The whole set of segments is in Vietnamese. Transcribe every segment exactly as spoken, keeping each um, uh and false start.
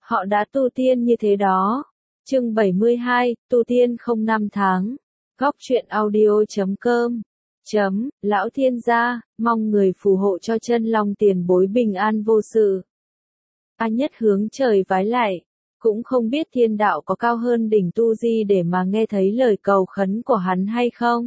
Họ đã tu tiên như thế đó. Chương bảy mươi hai, tu tiên không năm tháng. Góc truyện audio chấm com. Chấm, lão thiên gia, mong người phù hộ cho chân long tiền bối bình an vô sự. A Nhất hướng trời vái lại, cũng không biết thiên đạo có cao hơn đỉnh Tu Di để mà nghe thấy lời cầu khấn của hắn hay không.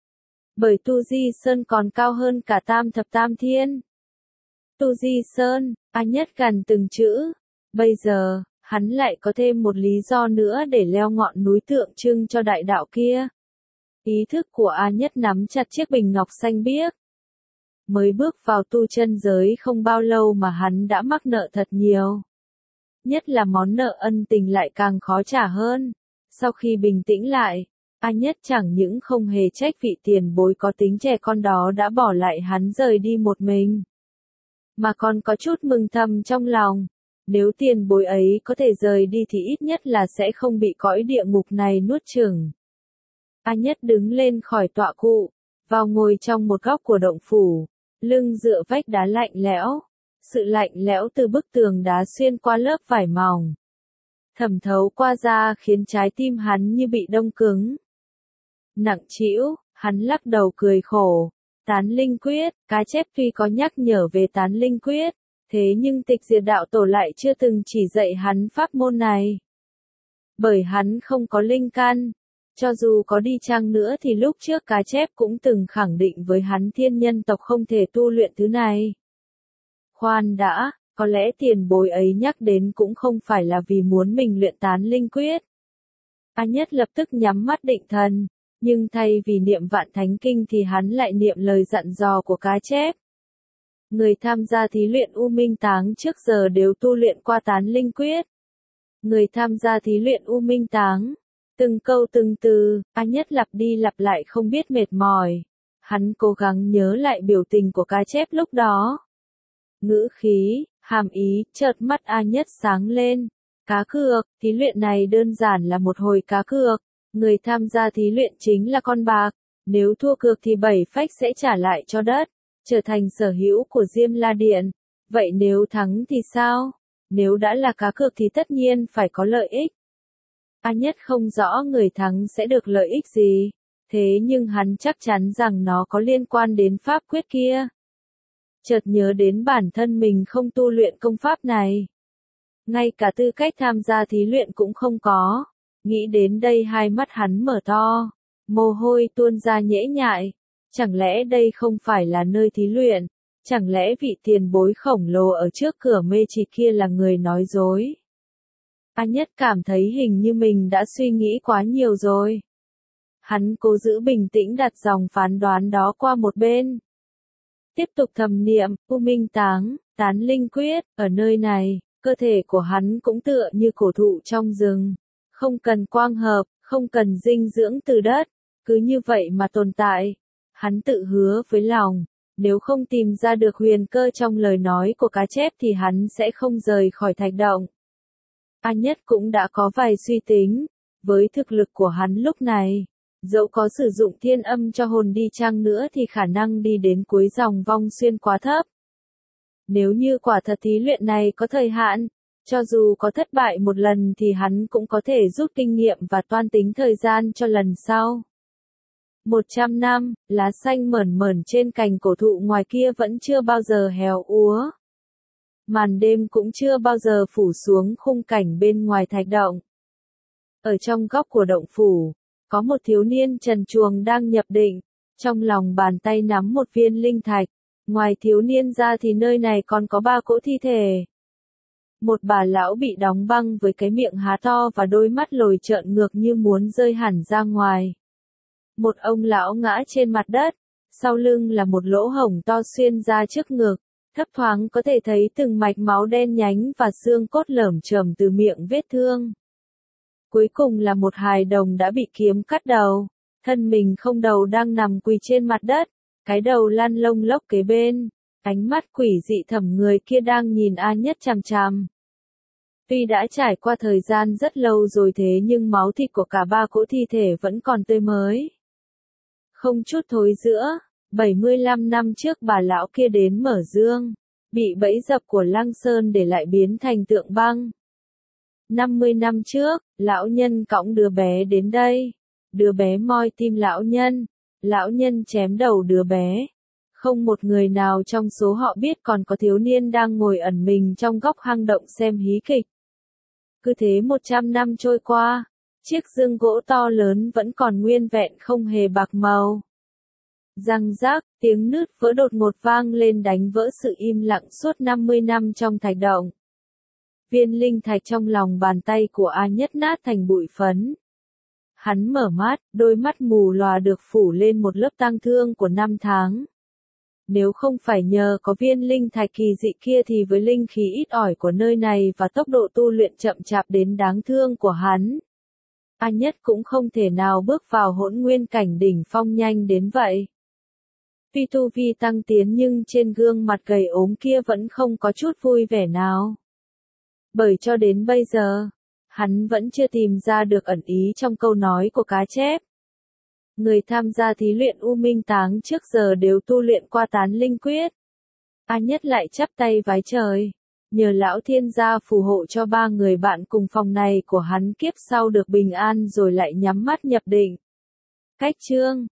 Bởi Tu Di Sơn còn cao hơn cả tam thập tam thiên. Tu Di Sơn, A Nhất gằn từng chữ. Bây giờ, hắn lại có thêm một lý do nữa để leo ngọn núi tượng trưng cho đại đạo kia. Ý thức của A Nhất nắm chặt chiếc bình ngọc xanh biếc. Mới bước vào tu chân giới không bao lâu mà hắn đã mắc nợ thật nhiều. Nhất là món nợ ân tình lại càng khó trả hơn. Sau khi bình tĩnh lại, A Nhất chẳng những không hề trách vị tiền bối có tính trẻ con đó đã bỏ lại hắn rời đi một mình. Mà còn có chút mừng thầm trong lòng. Nếu tiền bối ấy có thể rời đi thì ít nhất là sẽ không bị cõi địa ngục này nuốt chửng. A Nhất đứng lên khỏi tọa cụ, vào ngồi trong một góc của động phủ, lưng dựa vách đá lạnh lẽo. Sự lạnh lẽo từ bức tường đá xuyên qua lớp vải mỏng, thẩm thấu qua da khiến trái tim hắn như bị đông cứng. Nặng trĩu, hắn lắc đầu cười khổ. Tán linh quyết, cá chép tuy có nhắc nhở về tán linh quyết, thế nhưng tịch diệt đạo tổ lại chưa từng chỉ dạy hắn pháp môn này. Bởi hắn không có linh căn, cho dù có đi chăng nữa thì lúc trước cá chép cũng từng khẳng định với hắn thiên nhân tộc không thể tu luyện thứ này. Khoan đã, có lẽ tiền bối ấy nhắc đến cũng không phải là vì muốn mình luyện tán linh quyết. A Nhất lập tức nhắm mắt định thần, nhưng thay vì niệm vạn thánh kinh thì hắn lại niệm lời dặn dò của cá chép. Người tham gia thí luyện U Minh Táng trước giờ đều tu luyện qua tán linh quyết. Người tham gia thí luyện U Minh Táng, từng câu từng từ, A Nhất lặp đi lặp lại không biết mệt mỏi. Hắn cố gắng nhớ lại biểu tình của cá chép lúc đó. Ngữ khí, hàm ý, chợt mắt A Nhất sáng lên. Cá cược, thí luyện này đơn giản là một hồi cá cược. Người tham gia thí luyện chính là con bạc. Nếu thua cược thì bảy phách sẽ trả lại cho đất, trở thành sở hữu của Diêm La Điện. Vậy nếu thắng thì sao? Nếu đã là cá cược thì tất nhiên phải có lợi ích. A Nhất không rõ người thắng sẽ được lợi ích gì, thế nhưng hắn chắc chắn rằng nó có liên quan đến pháp quyết kia. Chợt nhớ đến bản thân mình không tu luyện công pháp này. Ngay cả tư cách tham gia thí luyện cũng không có. Nghĩ đến đây hai mắt hắn mở to, mồ hôi tuôn ra nhễ nhại. Chẳng lẽ đây không phải là nơi thí luyện? Chẳng lẽ vị tiền bối khổng lồ ở trước cửa mê trì kia là người nói dối? A Nhất cảm thấy hình như mình đã suy nghĩ quá nhiều rồi. Hắn cố giữ bình tĩnh đặt dòng phán đoán đó qua một bên. Tiếp tục thầm niệm, U Minh Táng, tán linh quyết, ở nơi này, cơ thể của hắn cũng tựa như cổ thụ trong rừng. Không cần quang hợp, không cần dinh dưỡng từ đất, cứ như vậy mà tồn tại. Hắn tự hứa với lòng, nếu không tìm ra được huyền cơ trong lời nói của cá chép thì hắn sẽ không rời khỏi thạch động. A Nhất cũng đã có vài suy tính, với thực lực của hắn lúc này, dẫu có sử dụng thiên âm cho hồn đi chăng nữa thì khả năng đi đến cuối dòng vong xuyên quá thấp. Nếu như quả thật thí luyện này có thời hạn, cho dù có thất bại một lần thì hắn cũng có thể rút kinh nghiệm và toan tính thời gian cho lần sau. Một trăm năm, lá xanh mởn mởn trên cành cổ thụ ngoài kia vẫn chưa bao giờ héo úa. Màn đêm cũng chưa bao giờ phủ xuống khung cảnh bên ngoài thạch động. Ở trong góc của động phủ, có một thiếu niên trần truồng đang nhập định, trong lòng bàn tay nắm một viên linh thạch. Ngoài thiếu niên ra thì nơi này còn có ba cỗ thi thể. Một bà lão bị đóng băng với cái miệng há to và đôi mắt lồi trợn ngược như muốn rơi hẳn ra ngoài. Một ông lão ngã trên mặt đất, sau lưng là một lỗ hổng to xuyên ra trước ngực, thấp thoáng có thể thấy từng mạch máu đen nhánh và xương cốt lởm chởm từ miệng vết thương. Cuối cùng là một hài đồng đã bị kiếm cắt đầu, thân mình không đầu đang nằm quỳ trên mặt đất, cái đầu lăn lông lốc kế bên, ánh mắt quỷ dị thẳm người kia đang nhìn A Nhất chằm chằm. Tuy đã trải qua thời gian rất lâu rồi thế nhưng máu thịt của cả ba cỗ thi thể vẫn còn tươi mới. Không chút thối rữa, bảy mươi lăm năm trước bà lão kia đến mở dương, bị bẫy dập của Lăng Sơn để lại biến thành tượng băng. năm mươi năm trước, lão nhân cõng đứa bé đến đây. Đứa bé moi tim lão nhân. Lão nhân chém đầu đứa bé. Không một người nào trong số họ biết còn có thiếu niên đang ngồi ẩn mình trong góc hang động xem hí kịch. Cứ thế một trăm năm trôi qua, chiếc giường gỗ to lớn vẫn còn nguyên vẹn không hề bạc màu. Răng rác, tiếng nứt vỡ đột ngột vang lên đánh vỡ sự im lặng suốt năm mươi năm trong thạch động. Viên linh thạch trong lòng bàn tay của A Nhất nát thành bụi phấn. Hắn mở mắt, đôi mắt mù lòa được phủ lên một lớp tang thương của năm tháng. Nếu không phải nhờ có viên linh thạch kỳ dị kia thì với linh khí ít ỏi của nơi này và tốc độ tu luyện chậm chạp đến đáng thương của hắn, A Nhất cũng không thể nào bước vào hỗn nguyên cảnh đỉnh phong nhanh đến vậy. Tuy tu vi tăng tiến nhưng trên gương mặt gầy ốm kia vẫn không có chút vui vẻ nào. Bởi cho đến bây giờ, hắn vẫn chưa tìm ra được ẩn ý trong câu nói của cá chép. Người tham gia thí luyện U Minh Táng trước giờ đều tu luyện qua tán linh quyết. A Nhất lại chắp tay vái trời, nhờ lão thiên gia phù hộ cho ba người bạn cùng phòng này của hắn kiếp sau được bình an rồi lại nhắm mắt nhập định. Cách chương